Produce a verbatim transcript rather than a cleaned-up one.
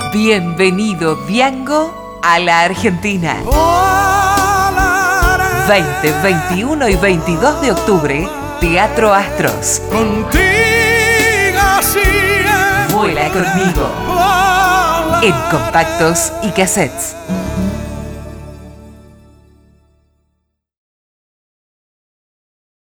Bienvenido, Diango, a la Argentina. veinte, veintiuno y veintidós de octubre, Teatro Astros. Contigo así es. Vuela conmigo. En compactos y cassettes.